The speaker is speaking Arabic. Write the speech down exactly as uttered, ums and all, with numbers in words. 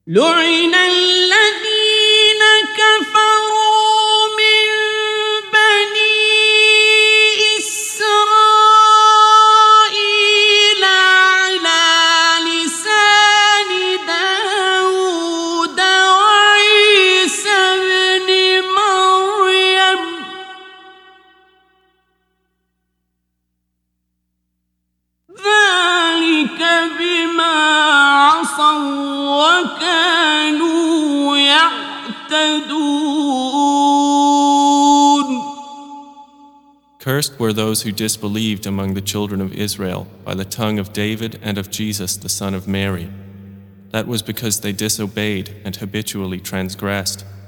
لعن الذين كفروا من بني إسرائيل على لسان داود وعيسى ابن مريم ذلك بما عصوا وكانوا يعتدون. Cursed were those who disbelieved among the children of Israel by the tongue of David and of Jesus the son of Mary. That was because they disobeyed and habitually transgressed.